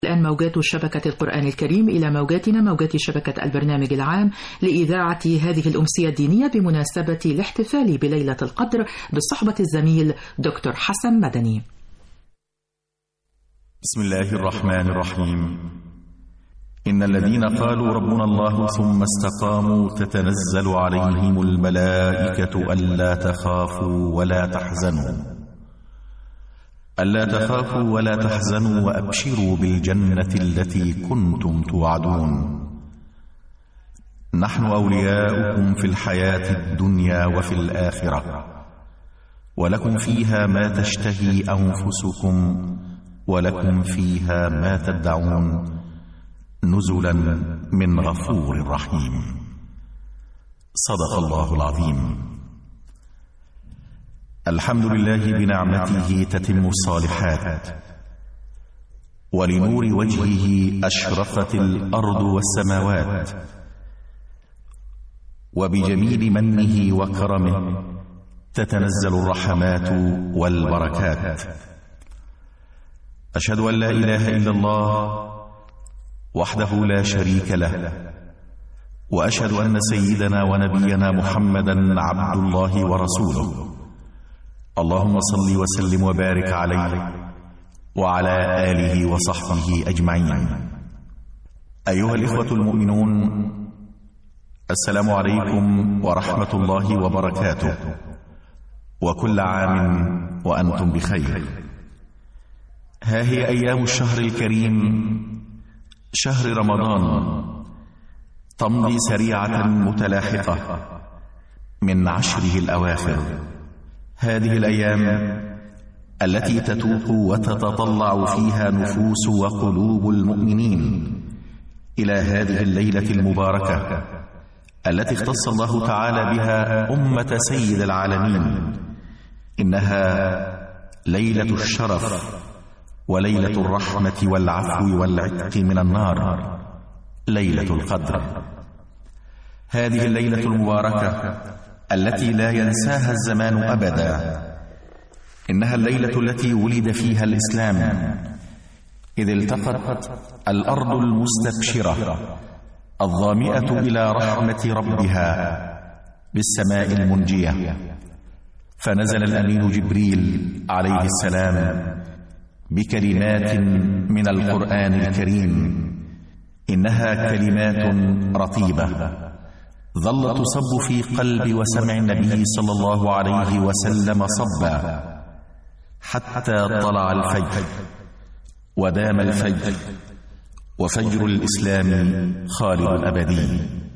الآن موجات شبكة القرآن الكريم إلى موجاتنا موجات شبكة البرنامج العام لإذاعة هذه الأمسية الدينية بمناسبة الاحتفال بليلة القدر بصحبة الزميل دكتور حسن مدني. بسم الله الرحمن الرحيم. إن الذين قالوا ربنا الله ثم استقاموا تتنزل عليهم الملائكة ألا تخافوا ولا تحزنوا وأبشروا بالجنة التي كنتم توعدون. نحن أولياؤكم في الحياة الدنيا وفي الآخرة، ولكم فيها ما تشتهي أنفسكم ولكم فيها ما تدعون، نزلا من غفور رحيم. صدق الله العظيم. الحمد لله بنعمته تتم الصالحات، ولنور وجهه أشرقت الأرض والسماوات، وبجميل منه وكرمه تتنزل الرحمات والبركات. أشهد أن لا إله إلا الله وحده لا شريك له، وأشهد أن سيدنا ونبينا محمدا عبد الله ورسوله. اللهم صل وسلم وبارك عليه وعلى آله وصحبه أجمعين. أيها الإخوة المؤمنون، السلام عليكم ورحمة الله وبركاته، وكل عام وأنتم بخير. ها هي أيام الشهر الكريم شهر رمضان تمضي سريعة متلاحقة من عشره الأواخر. هذه الأيام التي تتوق وتتطلع فيها نفوس وقلوب المؤمنين إلى هذه الليلة المباركة التي اختص الله تعالى بها أمة سيد العالمين. إنها ليلة الشرف وليلة الرحمة والعفو والعتق من النار، ليلة القدر. هذه الليلة المباركة التي لا ينساها الزمان أبدا، إنها الليلة التي ولد فيها الإسلام، إذ التقت الأرض المستبشرة الظامئة إلى رحمة ربها بالسماء المنجية، فنزل الأمين جبريل عليه السلام بكلمات من القرآن الكريم، إنها كلمات رطيبة ظل تصب في قلب وسمع النبي صلى الله عليه وسلم صبا حتى طلع الفجر ودام الفجر، وفجر الإسلام خالد أبدي.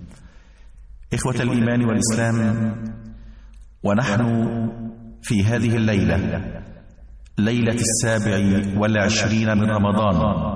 إخوة الإيمان والإسلام، ونحن في هذه الليلة، ليلة 27 من رمضان،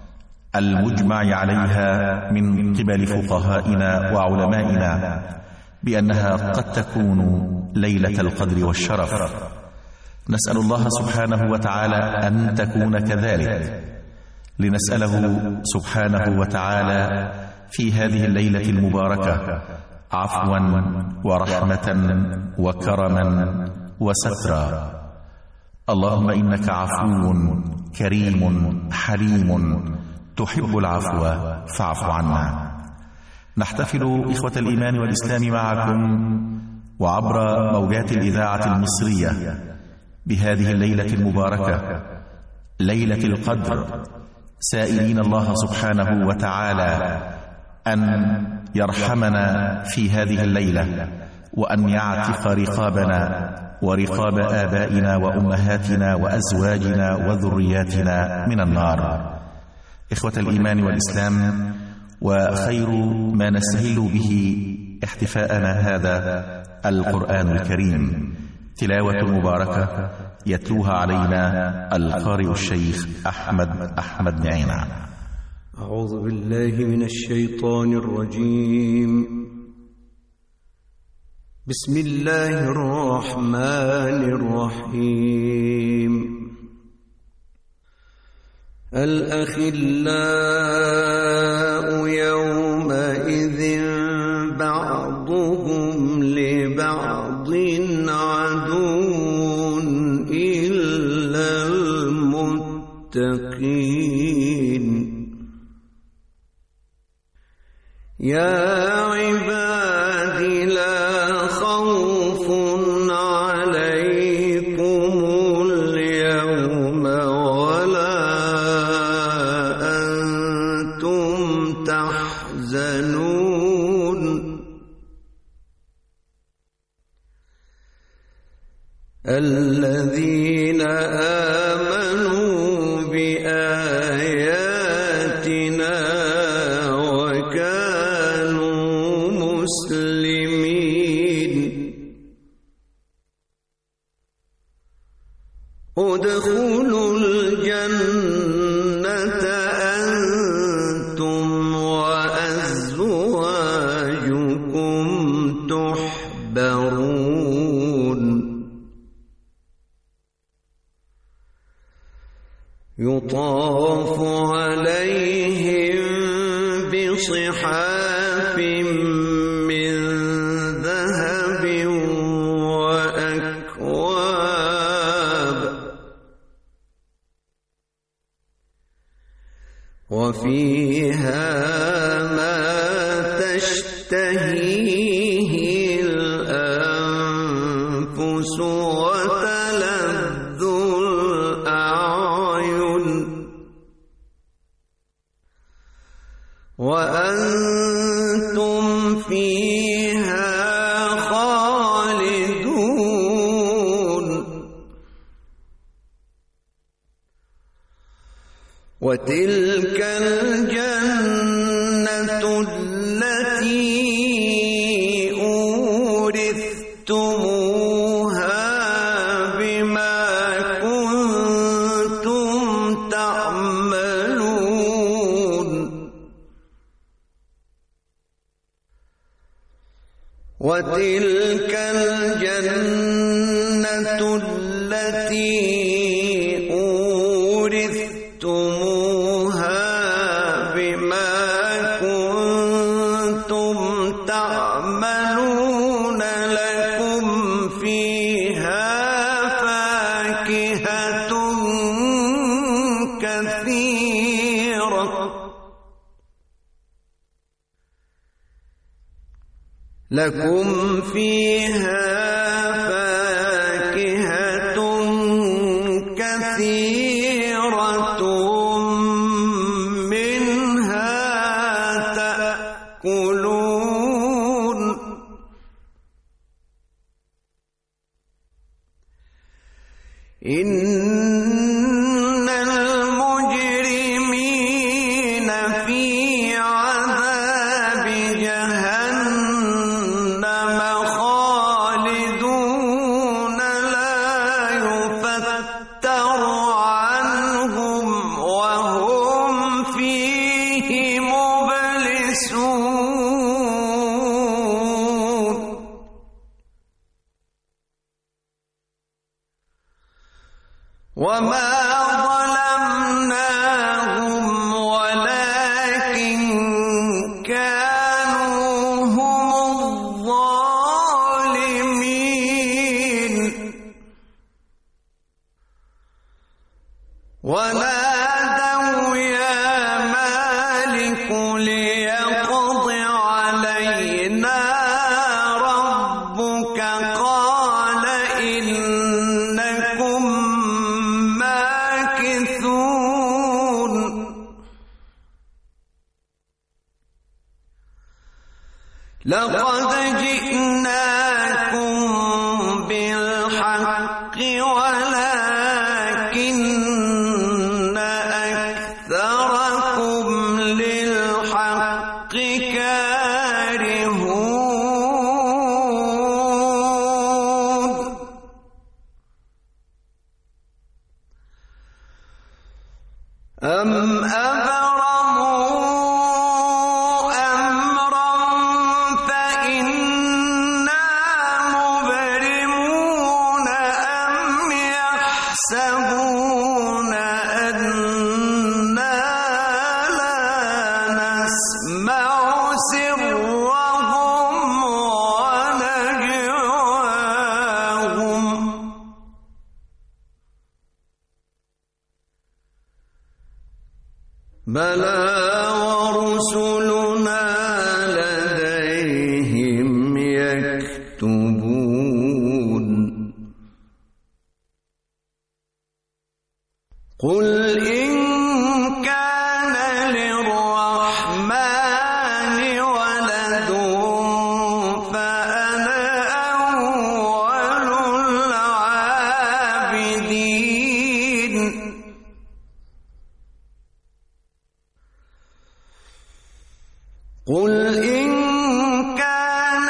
المجمع عليها من قبل فقهائنا وعلمائنا بأنها قد تكون ليلة القدر والشرف. نسأل الله سبحانه وتعالى أن تكون كذلك، لنسأله سبحانه وتعالى في هذه الليلة المباركة عفوا ورحمة وكرما وسترا. اللهم إنك عفو كريم حليم تحب العفو فاعف عنا. نحتفل إخوة الإيمان والإسلام معكم وعبر موجات الإذاعة المصرية بهذه الليلة المباركة، ليلة القدر، سائلين الله سبحانه وتعالى أن يرحمنا في هذه الليلة، وأن يعتق رقابنا ورقاب آبائنا وأمهاتنا وأزواجنا وذرياتنا من النار. إخوة الإيمان والإسلام، وخير ما نستهل به احتفاءنا هذا القرآن الكريم، تلاوة مباركة يتلوها علينا القارئ الشيخ أحمد نعيمة. أعوذ بالله من الشيطان الرجيم. بسم الله الرحمن الرحيم. الأخلاء يومئذ بعضهم لبعض عدو إلا المتقين. يا عباد لا خوف عليكم اليوم ولا أنتم تحزنون الذين آمنوا بآياتنا وكانوا مسلمين ادخلوا الجنة أنتم وأزواجكم تحبرون يطاف عليهم بصحاف من ذهب وأكواب وفيها ما تشتهيه الأنفس وتلذ الأعين وأنتم فيها خالدون وتلك الجنة التي أورثتموها بما كنتم تعملون وتلك الجنة التي أورثتموها بما كنتم تعملون لكم فيها فاكهة كثيرة لكم فيها فاكهة كثيرة منها تأكلون إن المجرمين في عذاب جهنم خالدون لا يفتر عنهم وهم فيه مبلسون وما ظلمناهم ولكن كانوا هم الظالمين ونادوا يا مالك ليقض علينا ربك قال إنكم ماكثون لقد جئناكم بالحق ولكن أكثركم للحق كارهون أم أبرموا أمرا فإنا مبرمون أم يحسبون أنا لا نسمع سرهم ونجواهم بلى ورسلنا قل إن كان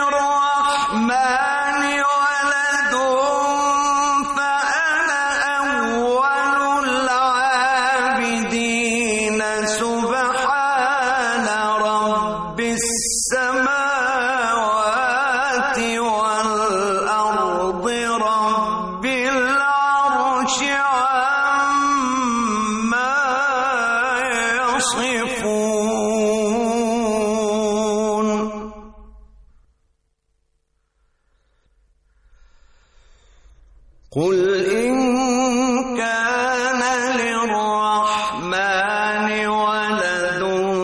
للرحمن ولد فأنا أول العابدين سبحان رب السماوات والأرض رب العرش عما يصفون قل إن كان للرحمن ولد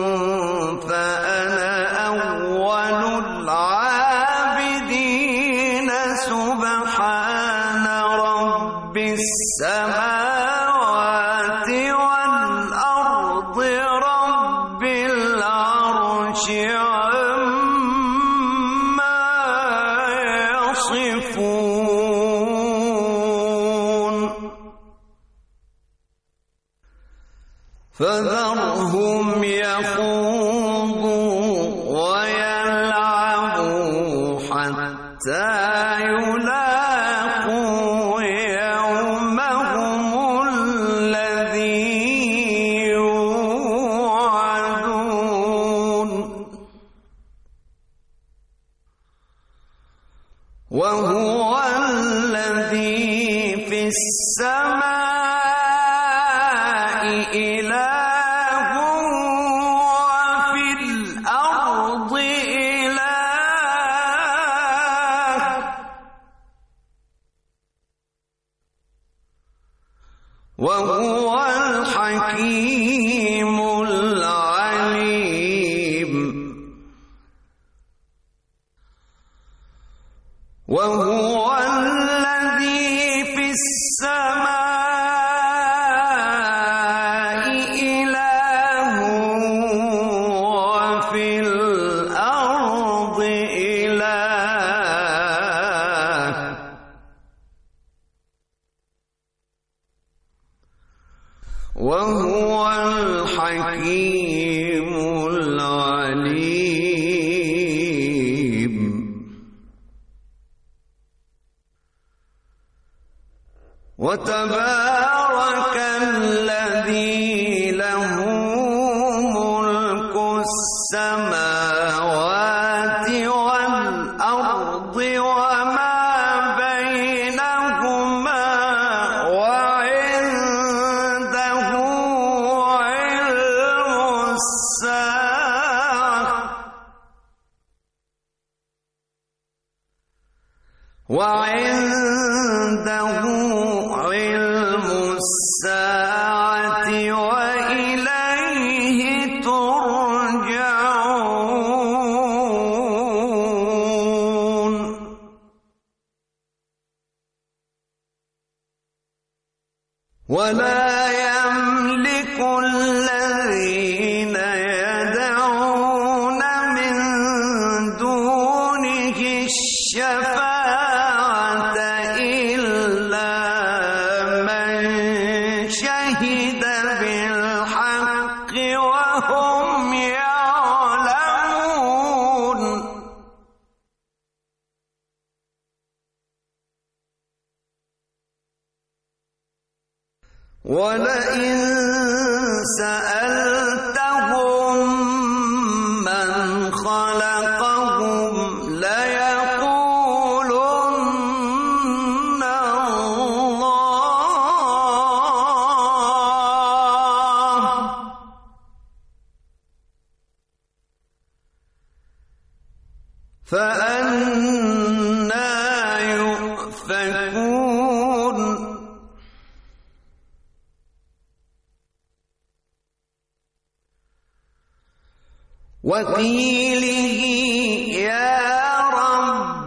فأنا أول العابدين سبحان رب السماوات والأرض رب العرش عما يصفون فذرهم يخوضوا ويلعبوا حتى يلاقوا يومهم الذي يوعدون وهو الذي في السماء إله وفي الأرض إله وهو الحكيم العليم وهو الذي في السماء إله وفي الأرض إله وهو الحكيم العليم وتبارك الذي له ملك السماوات والأرض وما بينهما وعنده علم الساعة وإليه ترجعون ولا يملك الذين يدعون من دونه الشفاعة إلا من شهد بالحق وهم يعلمون ولئن سألتهم من خلقهم ليقولن الله فأنى يؤفكون وقيله يا رب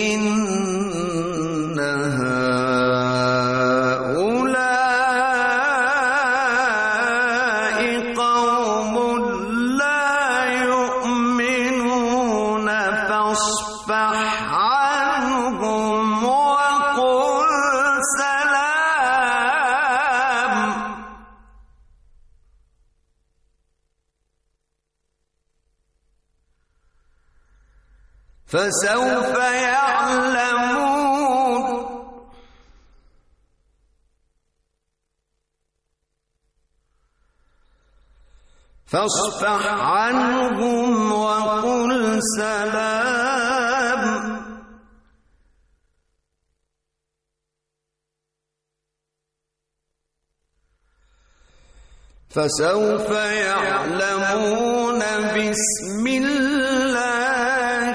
إن هؤلاء قوم لا يؤمنون فاصفح عنهم وقل سلام فسوف يعلمون فاصفح عنهم وقل سلام فسوف يعلمون بسم الله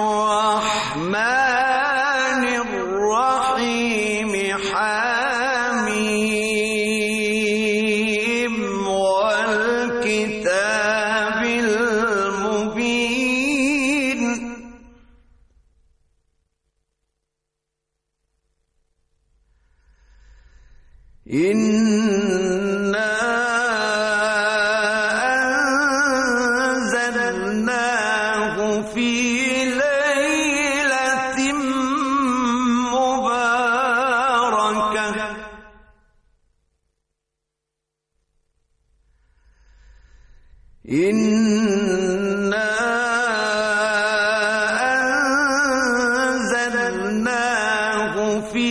الرحمن الرحيم حميم والكتاب المبين إنا أنزلناه في ليلة مباركة إنا أنزلناه في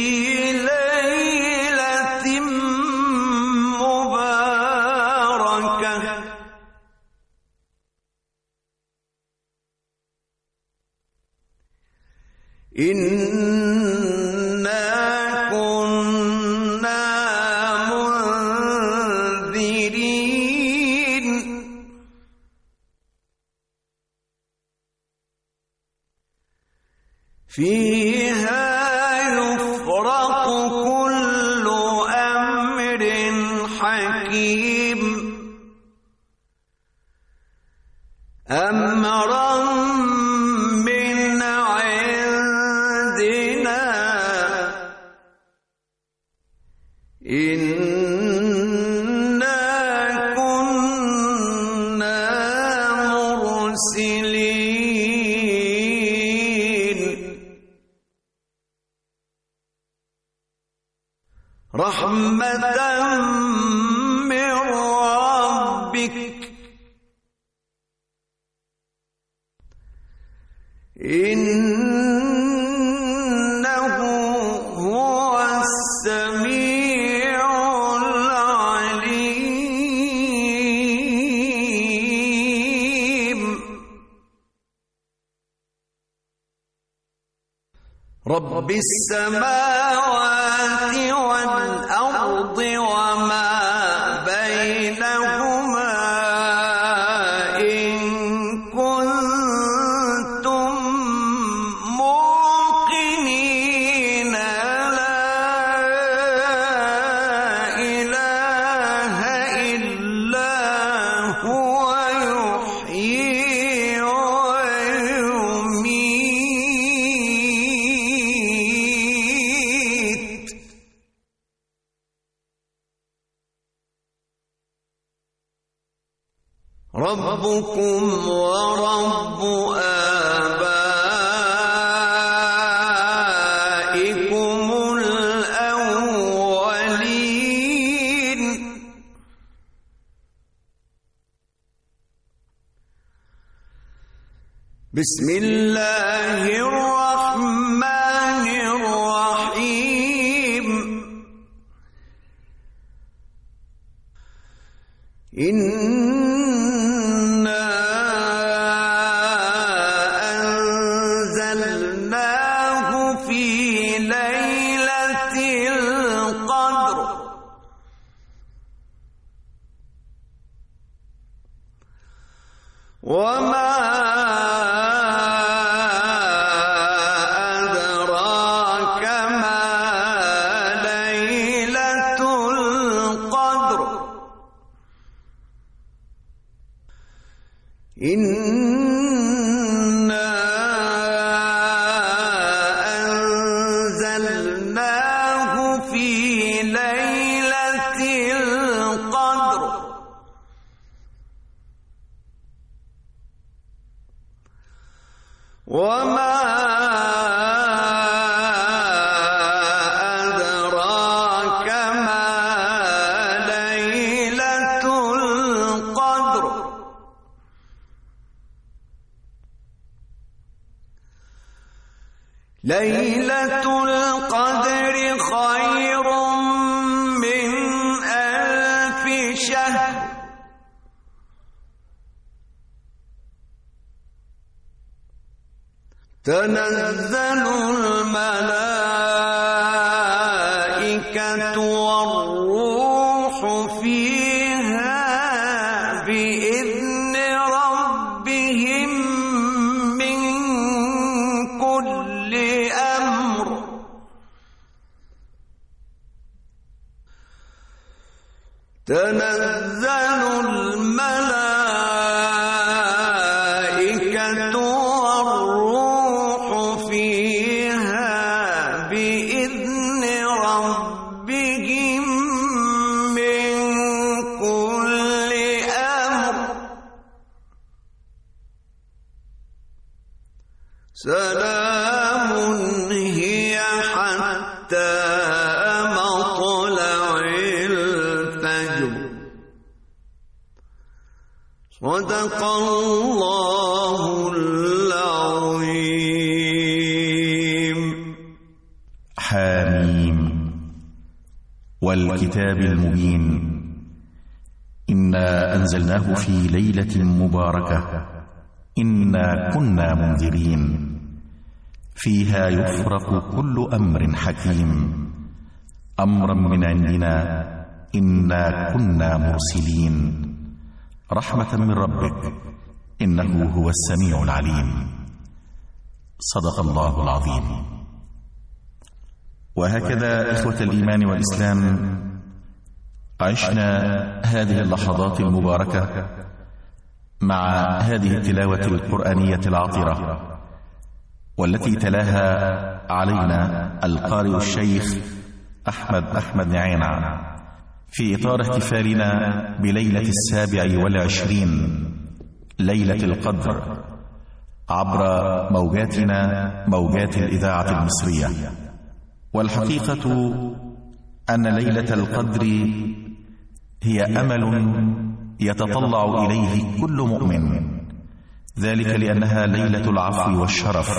ليلة مباركة إنا كنا منذرين فيها يفرق كل أمر حكيم أمرا من عندنا إنا كنا مرسلين رحمة من ربك إنه هو السميع العليم رب السماوات والأرض وما بينهما إن كنتم موقنين لا إله إلا هو يحيي ويميت ربكم ورب آبائكم الأولين بسم الله الرحمن الرحيم إنا أنزلناه في ليلة القدر وما أدراك ما ليلة القدر إنا أنزلناه في ليلة القدر وما أدراك ما ليلة القدر ليلة القدر خير من 1000 شهر تنزل الملائكة والروح فيها بإذن ربهم من كل أمر تنزل الملائكة والروح فيها بإذن ربهم من كل أمر سلام هي حتى مطلع الفجر صدق الله العظيم. حاميم والكتاب المبين إنا أنزلناه في ليلة مباركة إنا كنا منذرين فيها يفرق كل أمر حكيم أمرا من عندنا إنا كنا مرسلين رحمة من ربك إنه هو السميع العليم. صدق الله العظيم. وهكذا إخوة الإيمان والإسلام عشنا هذه اللحظات المباركة مع هذه التلاوة القرآنية العطرة والتي تلاها علينا القارئ الشيخ أحمد نعينع في إطار احتفالنا بليلة 27 ليلة القدر عبر موجاتنا موجات الإذاعة المصرية. والحقيقة أن ليلة القدر هي أمل يتطلع إليه كل مؤمن، ذلك لأنها ليلة العفو والشرف،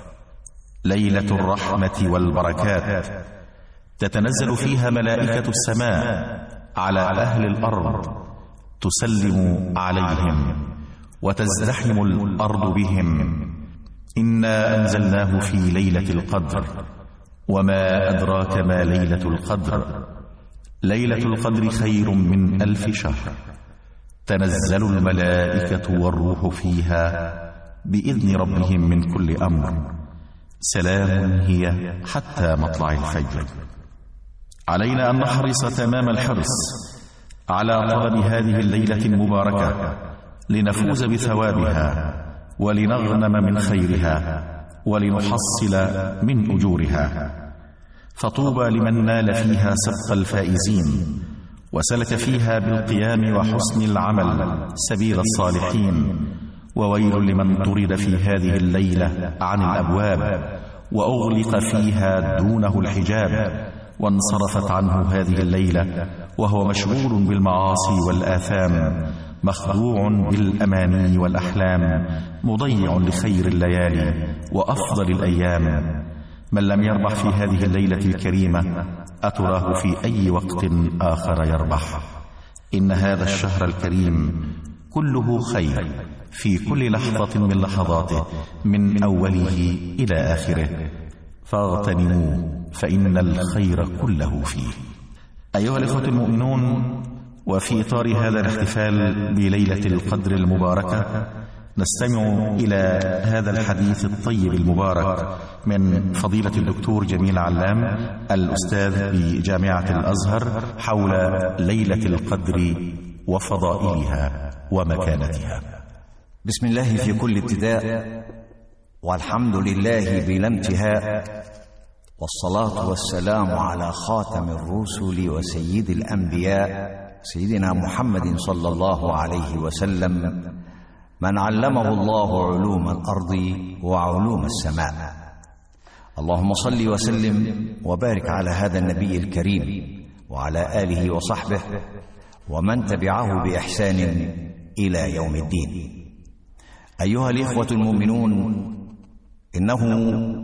ليلة الرحمة والبركات، تتنزل فيها ملائكة السماء على أهل الأرض تسلم عليهم وتزدحم الأرض بهم. إنا أنزلناه في ليلة القدر وما أدراك ما ليلة القدر ليلة القدر خير من 1000 شهر تنزل الملائكة والروح فيها بإذن ربهم من كل أمر سلام هي حتى مطلع الفجر. علينا أن نحرص تمام الحرص على طلب هذه الليلة المباركة لنفوز بثوابها ولنغنم من خيرها ولنحصل من أجورها. فطوبى لمن نال فيها سبق الفائزين وسلك فيها بالقيام وحسن العمل سبيل الصالحين، وويل لمن طرد في هذه الليلة عن الأبواب وأغلق فيها دونه الحجاب وانصرفت عنه هذه الليلة وهو مشغول بالمعاصي والآثام مخدوع بالأماني والأحلام مضيع لخير الليالي وأفضل الأيام. من لم يربح في هذه الليلة الكريمة أتراه في أي وقت آخر يربح. إن هذا الشهر الكريم كله خير في كل لحظة من لحظاته من أوله إلى آخره، فاغتنموه فإن الخير كله فيه. أيها الإخوة المؤمنون، وفي إطار هذا الاحتفال بليلة القدر المباركة نستمع إلى هذا الحديث الطيب المبارك من فضيلة الدكتور جميل علام الأستاذ بجامعة الأزهر حول ليلة القدر وفضائلها ومكانتها. بسم الله في كل ابتداء، والحمد لله بلا انتهاء، والصلاة والسلام على خاتم الرسل وسيد الأنبياء سيدنا محمد صلى الله عليه وسلم، من علمه الله علوم الأرض وعلوم السماء. اللهم صل وسلم وبارك على هذا النبي الكريم وعلى آله وصحبه ومن تبعه بإحسان إلى يوم الدين. أيها الإخوة المؤمنون، إنه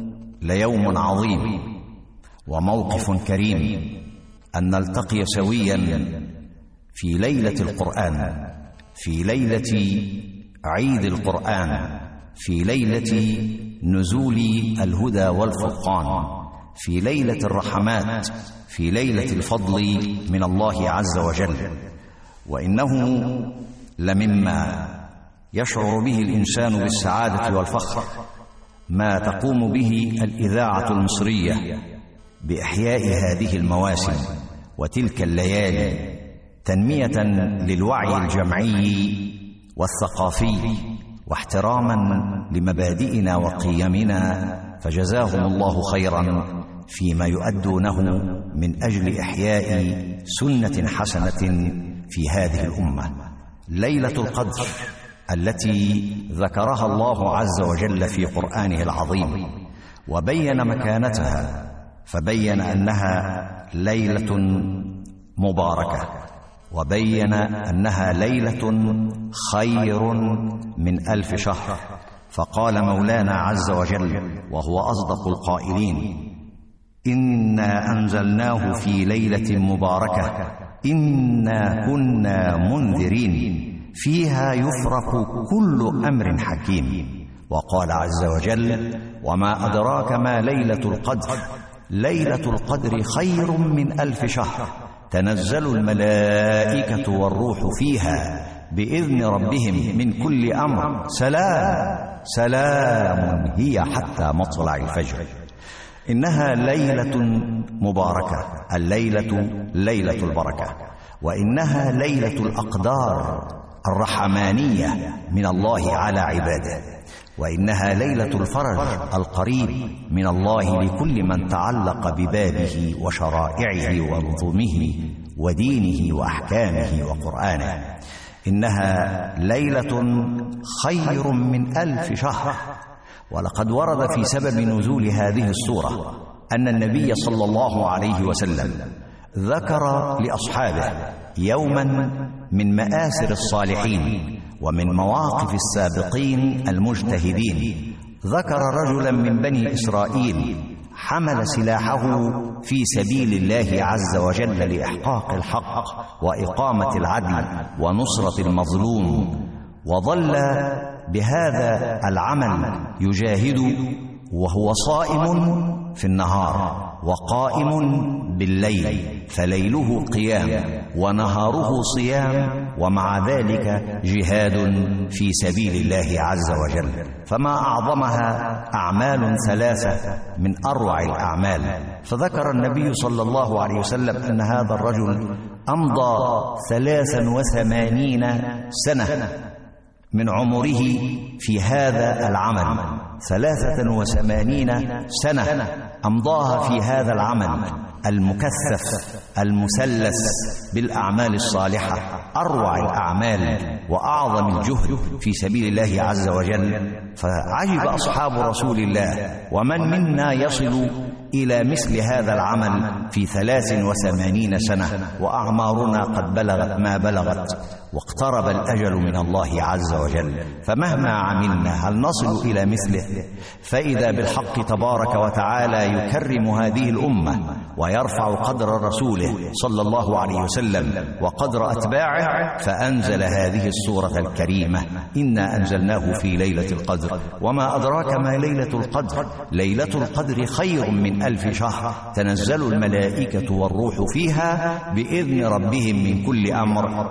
ليوم عظيم وموقف كريم أن نلتقي سويا في ليلة القرآن، في ليلة عيد القرآن، في ليلة نزول الهدى والفرقان، في ليلة الرحمات، في ليلة الفضل من الله عز وجل. وإنه لمما يشعر به الإنسان بالسعادة والفخر ما تقوم به الإذاعة المصرية بإحياء هذه المواسم وتلك الليالي تنمية للوعي الجمعي والثقافي واحتراما لمبادئنا وقيمنا، فجزاهم الله خيرا فيما يؤدونه من أجل إحياء سنة حسنة في هذه الأمة. ليلة القدر التي ذكرها الله عز وجل في قرآنه العظيم وبين مكانتها، فبين أنها ليلة مباركة، وبين أنها ليلة خير من 1000 شهر. فقال مولانا عز وجل وهو أصدق القائلين: إنا أنزلناه في ليلة مباركة إنا كنا منذرين فيها يفرق كل أمر حكيم. وقال عز وجل: وما أدراك ما ليلة القدر ليلة القدر خير من 1000 شهر تنزل الملائكة والروح فيها بإذن ربهم من كل أمر سلام هي حتى مطلع الفجر. إنها ليلة مباركة، الليلة ليلة البركة، وإنها ليلة الأقدار الرحمانية من الله على عباده، وإنها ليلة الفرج القريب من الله لكل من تعلق ببابه وشرائعه ونظمه ودينه وأحكامه وقرآنه. إنها ليلة خير من 1000 شهر. ولقد ورد في سبب نزول هذه السورة أن النبي صلى الله عليه وسلم ذكر لأصحابه يوما من مآسر الصالحين ومن مواقف السابقين المجتهدين. ذكر رجلا من بني إسرائيل حمل سلاحه في سبيل الله عز وجل لإحقاق الحق وإقامة العدل ونصرة المظلوم، وظل بهذا العمل يجاهد وهو صائم في النهار وقائم بالليل، فليله قيام ونهاره صيام، ومع ذلك جهاد في سبيل الله عز وجل. فما أعظمها أعمال 3 من أروع الأعمال. فذكر النبي صلى الله عليه وسلم أن هذا الرجل أمضى 83 سنة من عمره في هذا العمل، 83 سنة أمضاها في هذا العمل المكثف المسلس بالأعمال الصالحة، أروع الأعمال وأعظم الجهد في سبيل الله عز وجل. فعجب أصحاب رسول الله: ومن منا يصل إلى مثل هذا العمل في 83 سنة وأعمارنا قد بلغت ما بلغت واقترب الأجل من الله عز وجل، فمهما عملنا هل نصل إلى مثله؟ فإذا بالحق تبارك وتعالى يكرم هذه الأمة ويرفع قدر رسوله صلى الله عليه وسلم وقدر أتباعه، فأنزل هذه السورة الكريمة: إنا أنزلناه في ليلة القدر وما أدراك ما ليلة القدر ليلة القدر خير من 1000 شهر تنزل الملائكة والروح فيها بإذن ربهم من كل أمر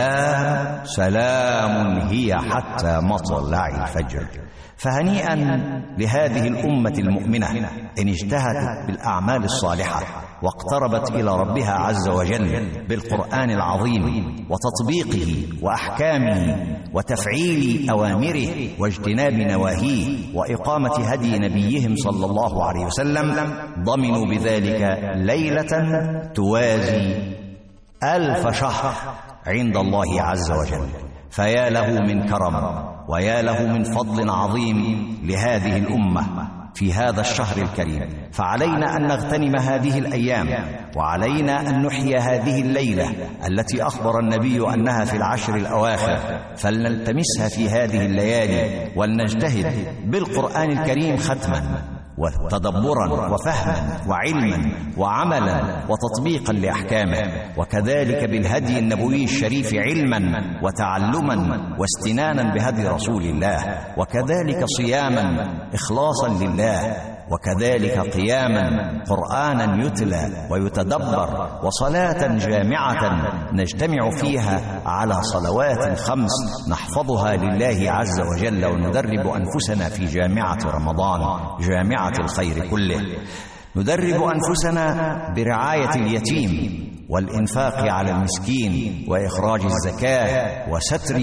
سلام هي حتى مطلع الفجر. فهنيئا لهذه الأمة المؤمنة إن اجتهدت بالأعمال الصالحة واقتربت إلى ربها عز وجل بالقرآن العظيم وتطبيقه وأحكامه وتفعيل أوامره واجتناب نواهيه وإقامة هدي نبيهم صلى الله عليه وسلم، ضمنوا بذلك ليلة توازي 1000 شهر عند الله عز وجل. فيا له من كرم ويا له من فضل عظيم لهذه الأمة في هذا الشهر الكريم. فعلينا أن نغتنم هذه الأيام، وعلينا أن نحيي هذه الليلة التي أخبر النبي أنها في العشر الأواخر، فلنلتمسها في هذه الليالي ولنجتهد بالقرآن الكريم ختما وتدبرا وفهما وعلما وعملا وتطبيقا لأحكامه، وكذلك بالهدي النبوي الشريف علما وتعلما واستنانا بهدي رسول الله، وكذلك صياما إخلاصا لله، وكذلك قياما قرآنا يتلى ويتدبر، وصلاة جامعة نجتمع فيها على صلوات 5 نحفظها لله عز وجل، وندرب أنفسنا في جامعة رمضان، جامعة الخير كله. ندرب أنفسنا برعاية اليتيم والإنفاق على المسكين وإخراج الزكاة وستر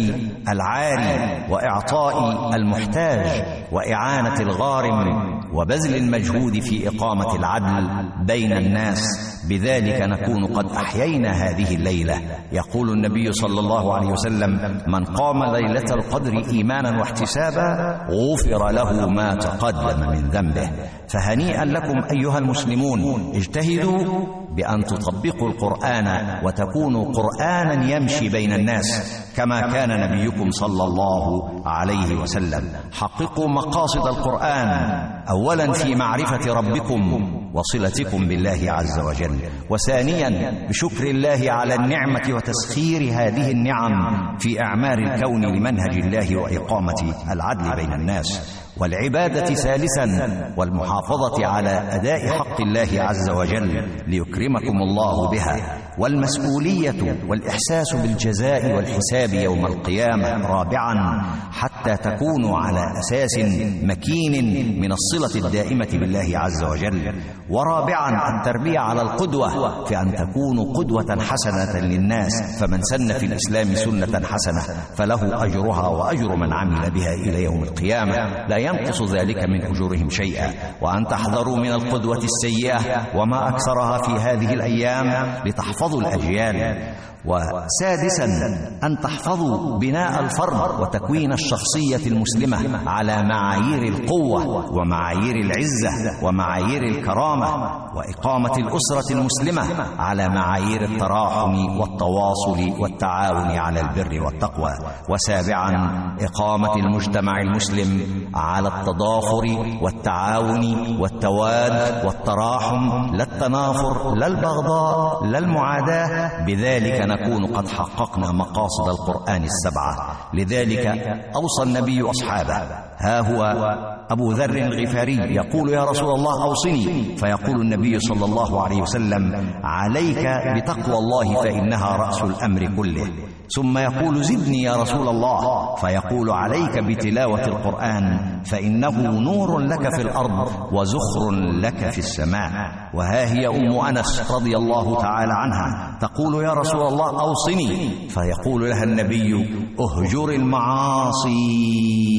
العاري وإعطاء المحتاج وإعانة الغارم وبذل المجهود في إقامة العدل بين الناس. بذلك نكون قد أحيينا هذه الليلة. يقول النبي صلى الله عليه وسلم: من قام ليلة القدر إيمانا واحتسابا غفر له ما تقدم من ذنبه. فهنيئا لكم أيها المسلمون، اجتهدوا بأن تطبقوا القرآن وتكونوا قرآنا يمشي بين الناس كما كان نبيكم صلى الله عليه وسلم. حققوا مقاصد القرآن أولا في معرفة ربكم وصلتكم بالله عز وجل، وثانيا بشكر الله على النعمة وتسخير هذه النعم في إعمار الكون لمنهج الله وإقامة العدل بين الناس، والعبادة ثالثا والمحافظة على أداء حق الله عز وجل ليكرمكم الله بها، والمسؤولية والإحساس بالجزاء والحساب يوم القيامة رابعا، حتى تكونوا على أساس مكين من الصلة الدائمة بالله عز وجل، ورابعا التربية على القدوة، في أن تكونوا قدوة حسنة للناس، فمن سن في الإسلام سنة حسنة فله أجرها وأجر من عمل بها إلى يوم القيامة، لا ينقص ذلك من أجورهم شيئا. وأن تحذروا من القدوة السيئة وما أكثرها في هذه الأيام لتحفظوا الأجيال. وسادسا أن تحفظوا بناء الفرد وتكوين الشخصية المسلمة على معايير القوة ومعايير العزة ومعايير الكرامة، وإقامة الأسرة المسلمة على معايير التراحم والتواصل والتعاون على البر والتقوى. وسابعا إقامة المجتمع المسلم على التضافر والتعاون والتواد والتراحم، لا التنافر لا البغضاء لا المعاداة. بذلك نكون قد حققنا مقاصد القرآن 7. لذلك أوصى النبي أصحابه. ها هو أبو ذر الغفاري يقول: يا رسول الله أوصني، فيقول النبي صلى الله عليه وسلم: عليك بتقوى الله فإنها رأس الأمر كله. ثم يقول: زدني يا رسول الله، فيقول: عليك بتلاوة القرآن فإنه نور لك في الأرض وزخر لك في السماء. وها هي أم أنس رضي الله تعالى عنها تقول: يا رسول الله أوصني، فيقول لها النبي: اهجر المعاصي،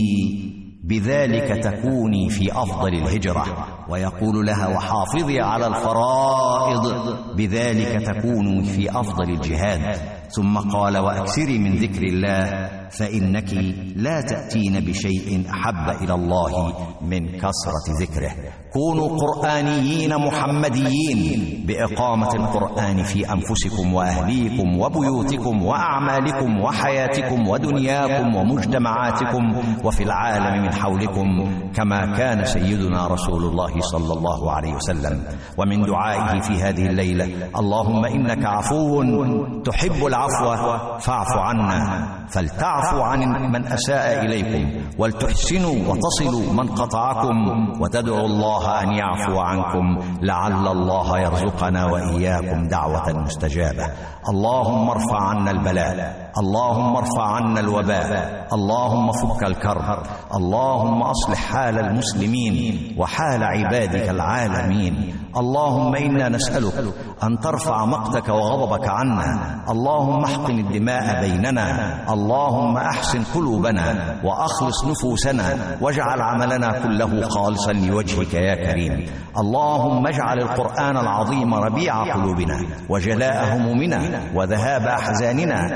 بذلك تكوني في أفضل الهجرة. ويقول لها: وحافظي على الفرائض، بذلك تكوني في أفضل الجهاد. ثم قال: وأكثري من ذكر الله فإنك لا تأتين بشيء أحب إلى الله من كثرة ذكره. كونوا قرآنيين محمديين بإقامة القرآن في أنفسكم وأهليكم وبيوتكم وأعمالكم وحياتكم ودنياكم ومجتمعاتكم وفي العالم من حولكم، كما كان سيدنا رسول الله صلى الله عليه وسلم. ومن دعائه في هذه الليلة: اللهم إنك عفو تحب العفو فاعف عنا، فلتعفوا عن من أساء إليكم، ولتحسنوا وتصلوا من قطعكم، وتدعوا الله أن يعفو عنكم، لعل الله يرزقنا وإياكم دعوة مستجابة. اللهم ارفع عنا البلاء، اللهم ارفع عنا الوباء، اللهم فك الكرب، اللهم أصلح حال المسلمين وحال عبادك العالمين. اللهم إنا نسألك أن ترفع مقتك وغضبك عنا، اللهم احقن الدماء بيننا، اللهم أحسن قلوبنا وأخلص نفوسنا، واجعل عملنا كله خالصا لوجهك يا كريم. اللهم اجعل القرآن العظيم ربيع قلوبنا وجلاء همومنا وذهاب أحزاننا. فك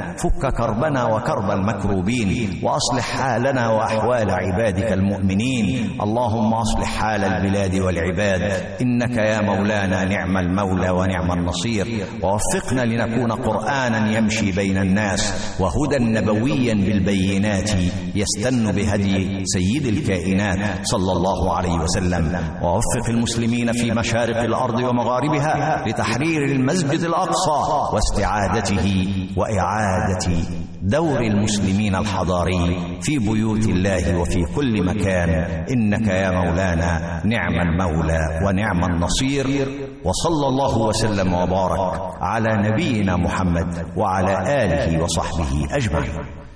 فك كربنا وكرب المكروبين، وأصلح حالنا وأحوال عبادك المؤمنين. اللهم أصلح حال البلاد والعباد، إنك يا مولانا نعم المولى ونعم النصير. ووفقنا لنكون قرآنا يمشي بين الناس، وهدى نبويا بالبينات يستن بهدي سيد الكائنات صلى الله عليه وسلم. ووفق المسلمين في مشارق الأرض ومغاربها لتحرير المسجد الأقصى واستعادته وإعادة دور المسلمين الحضاري في بيوت الله وفي كل مكان، إنك يا مولانا نعم المولى ونعم النصير. وصلى الله وسلم وبارك على نبينا محمد وعلى آله وصحبه أجمعين.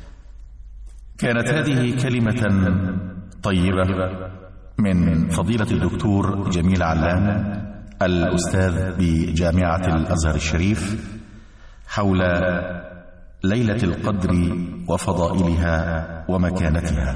كانت هذه كلمة طيبة من فضيلة الدكتور جميل علام الأستاذ بجامعة الأزهر الشريف حول ليلة القدر وفضائلها ومكانتها.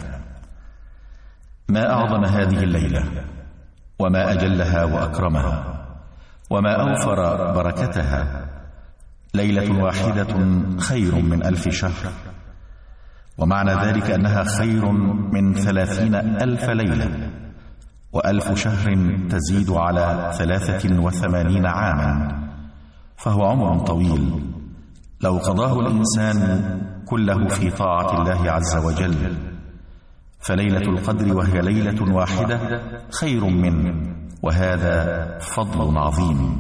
ما أعظم هذه الليلة، وما أجلها وأكرمها، وما أوفر بركتها. ليلة واحدة خير من 1000 شهر، ومعنى ذلك أنها خير من 30,000 ليلة، و1000 شهر تزيد على 83 عاما، فهو عمر طويل لو قضاه الإنسان كله في طاعة الله عز وجل. فليلة القدر وهي ليلة واحدة خير منه، وهذا فضل عظيم.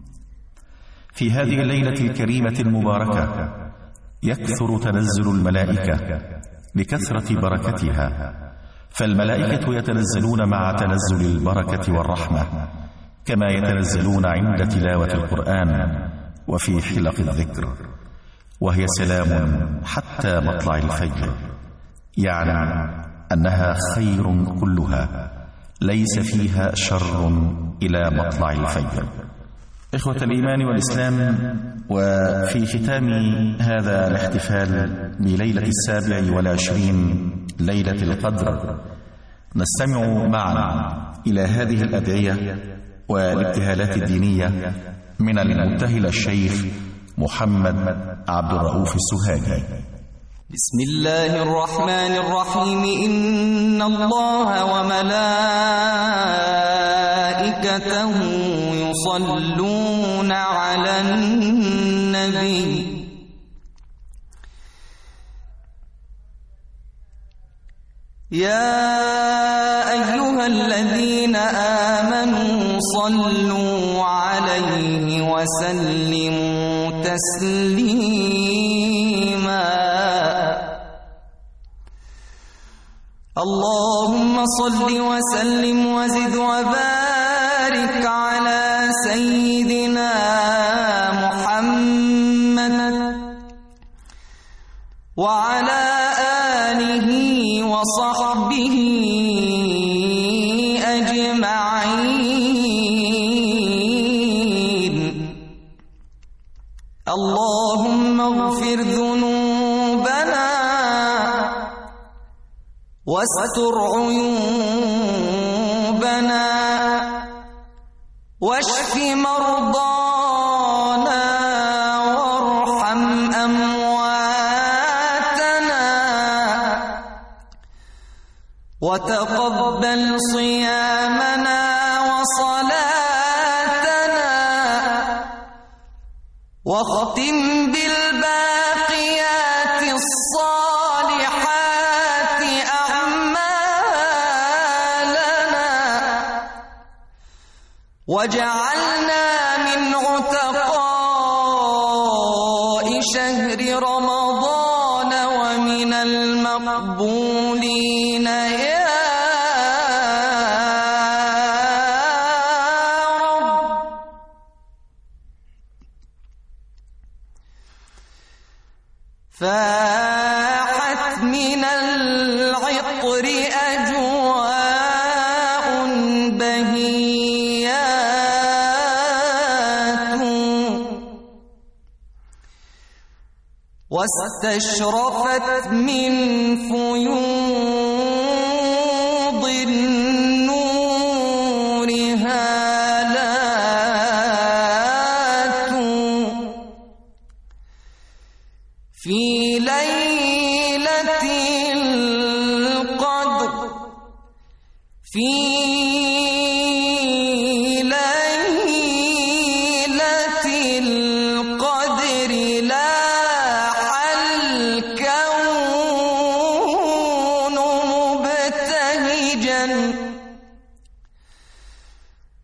في هذه الليلة الكريمة المباركة يكثر تنزل الملائكة لكثرة بركتها، فالملائكة يتنزلون مع تنزل البركة والرحمة، كما يتنزلون عند تلاوة القرآن وفي حلق الذكر، وهي سلام حتى مطلع الفجر، يعني أنها خير كلها ليس فيها شر إلى مطلع الفجر. إخوة الإيمان والإسلام، وفي ختام هذا الاحتفال بليلة 27 ليلة القدر نستمع معا إلى هذه الأدعية والابتهالات الدينية من المبتهل الشيخ محمد عبد الرؤوف السهاجي. بسم الله الرحمن الرحيم. إن الله وملائكته يصلون على النبي يا أيها الذين آمنوا صلوا عليه وسلموا تسليما. اللهم صل وسلم وزد وبارك على سيدنا محمد وعلى آله وصحبه أجمعين. اللهم اغفر ذنوبنا واستر عيوبنا واشف مرضانا وارحم أمواتنا وتقبل صيامنا وصلاتنا واختم بالباقيات الصالحات أعمالنا واجعلنا من عتقاء شهر رمضان ومن المقبولين يا رب. فاحت من العطر أجواء بهيات واستشرفت من فيوض النور هالات في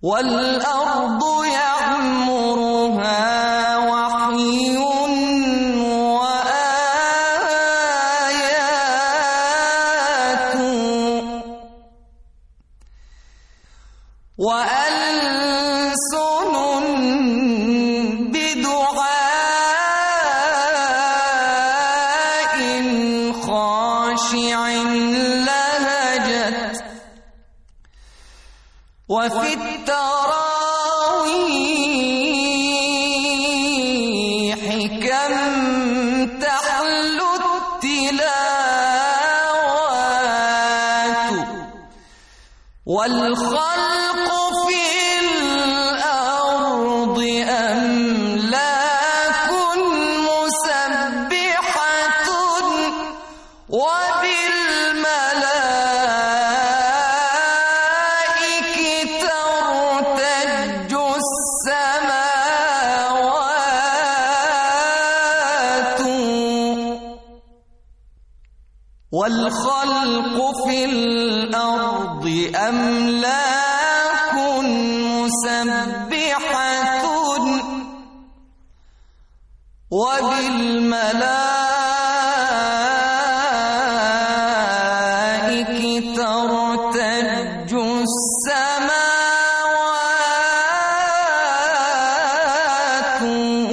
والأرض يعمرها وحي وآيات وألسن بدعاء خاشع لهجت وفي التراويح كم تحلو التلاوات والخلق في الأرض أملاك مسبحة وبالملائكة ترتج السماوات والخلق في الأرض أملاك مسبحة وبالملائكة ترتج السماوات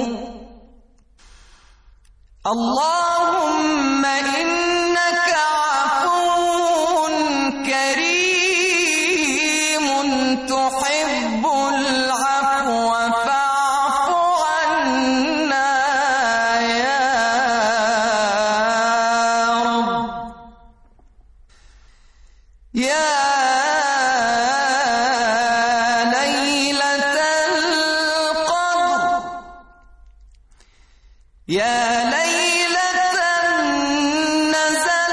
اللهم إنك عفو كريم تحب العفو فاعف عنا يا رب يا ليلة القدر يا ليلة نزل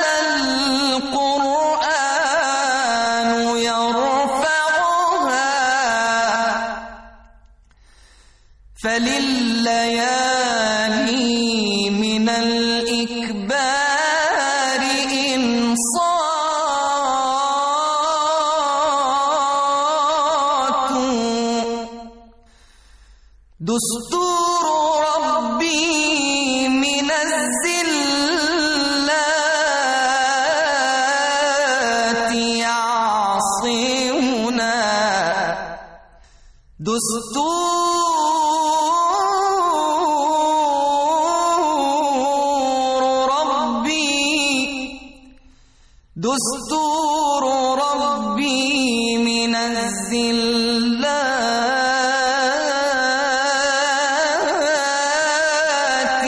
القرآن يرفعها فلليالي من الإكبار إنصات دستور ربي من الزلات يعصمنا دستور ربي من الزلات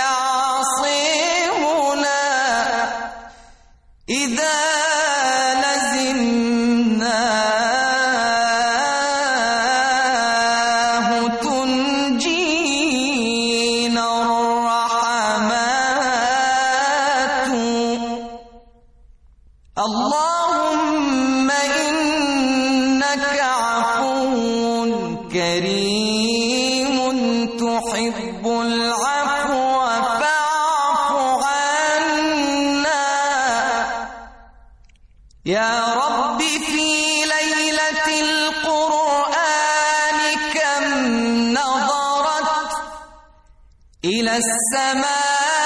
يعصمنا إذا لزمناه تنجينا الرحمات اللهم إنك عفو كريم تحب العفو فاعف عنا يا رب في ليلة القرآن كم نظرت إلى السماء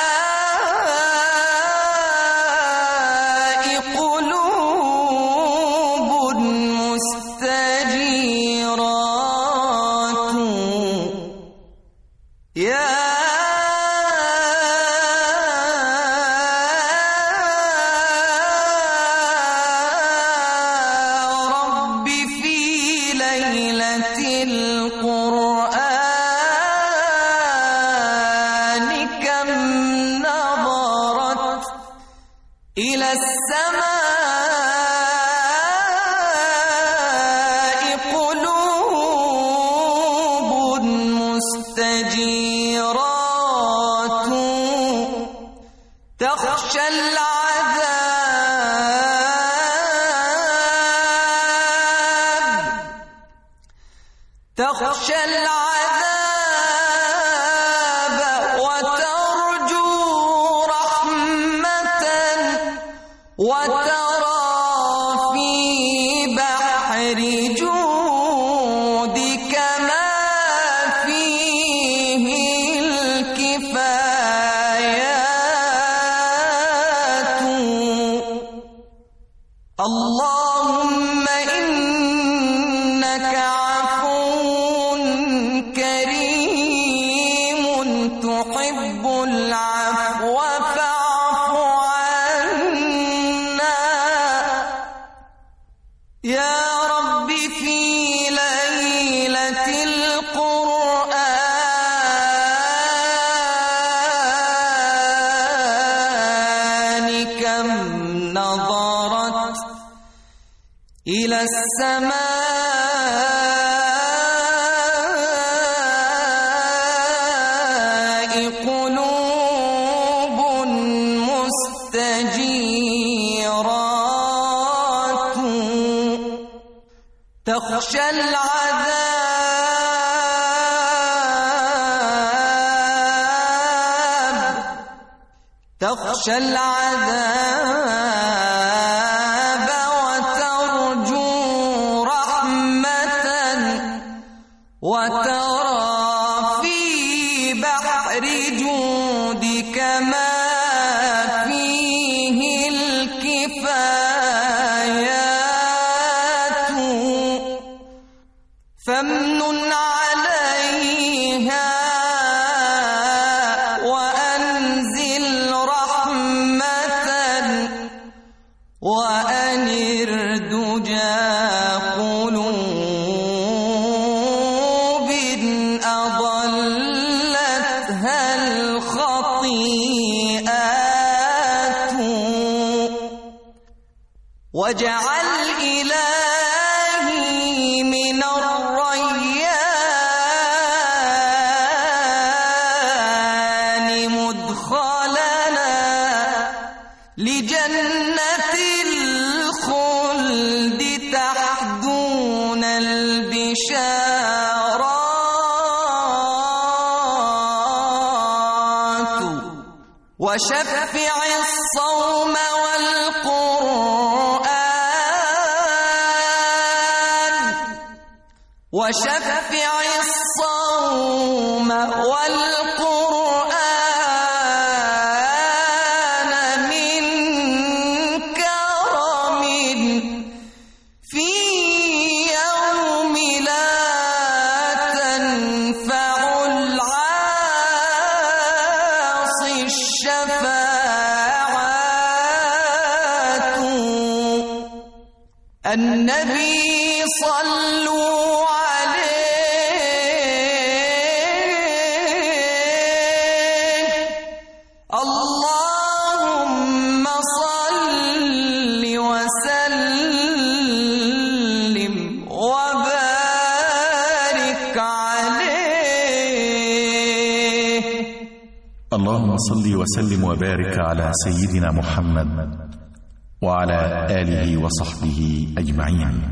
إلى السماء قلوب مستجيرات تخشى العذاب وترجو رحمة وترى في بحر جود اللهم إنك عفو كريم تحب العفو فاعف عنا يا رب في ليلة القرآن كم نظرت إلى السماء قلوب مستجيرات تخشى العذاب وترجو رحمة وترى في بحر جودك ما فيه الكفايات فامنن عليها وأنزل رحمة وأنر دجى قلوب أضلتها الخطيئات واجعل إلهي من الريان مدخلنا لجنة الخلد تحدون البشارات وشفع الصوم والقرآن من كرم في يوم لا تنفع العاصي الشفاعات النبي صلوا عليه اللهم صل وسلم وبارك عليه. اللهم صل وسلم وبارك على سيدنا محمد وعلى آله وصحبه أجمعين.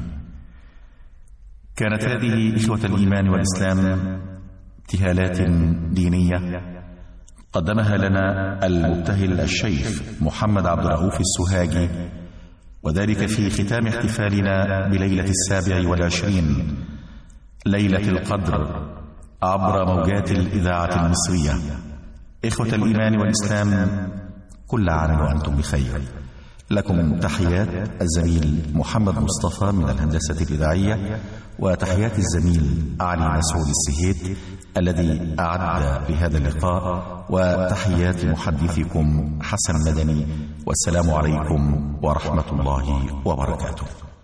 كانت هذه إخوة الإيمان والإسلام ابتهالات دينية قدمها لنا المبتهل الشيخ محمد عبد الرؤوف السوهاجي، وذلك في ختام احتفالنا بليلة 27 ليلة القدر عبر موجات الإذاعة المصرية. إخوة الإيمان والإسلام، كل عام وأنتم بخير. لكم تحيات الزميل محمد مصطفى من الهندسة الإذاعية، وتحيات الزميل علي مسعود السهيد الذي أعد لهذا اللقاء، وتحيات محدثكم حسن مدني، والسلام عليكم ورحمة الله وبركاته.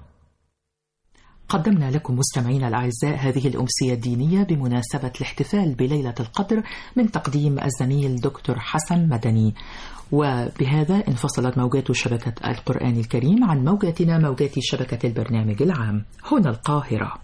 قدمنا لكم مستمعينا الأعزاء هذه الأمسية الدينية بمناسبة الاحتفال بليلة القدر من تقديم الزميل دكتور حسن مدني. وبهذا انفصلت موجات شبكة القرآن الكريم عن موجاتنا موجات شبكة البرنامج العام هنا القاهرة.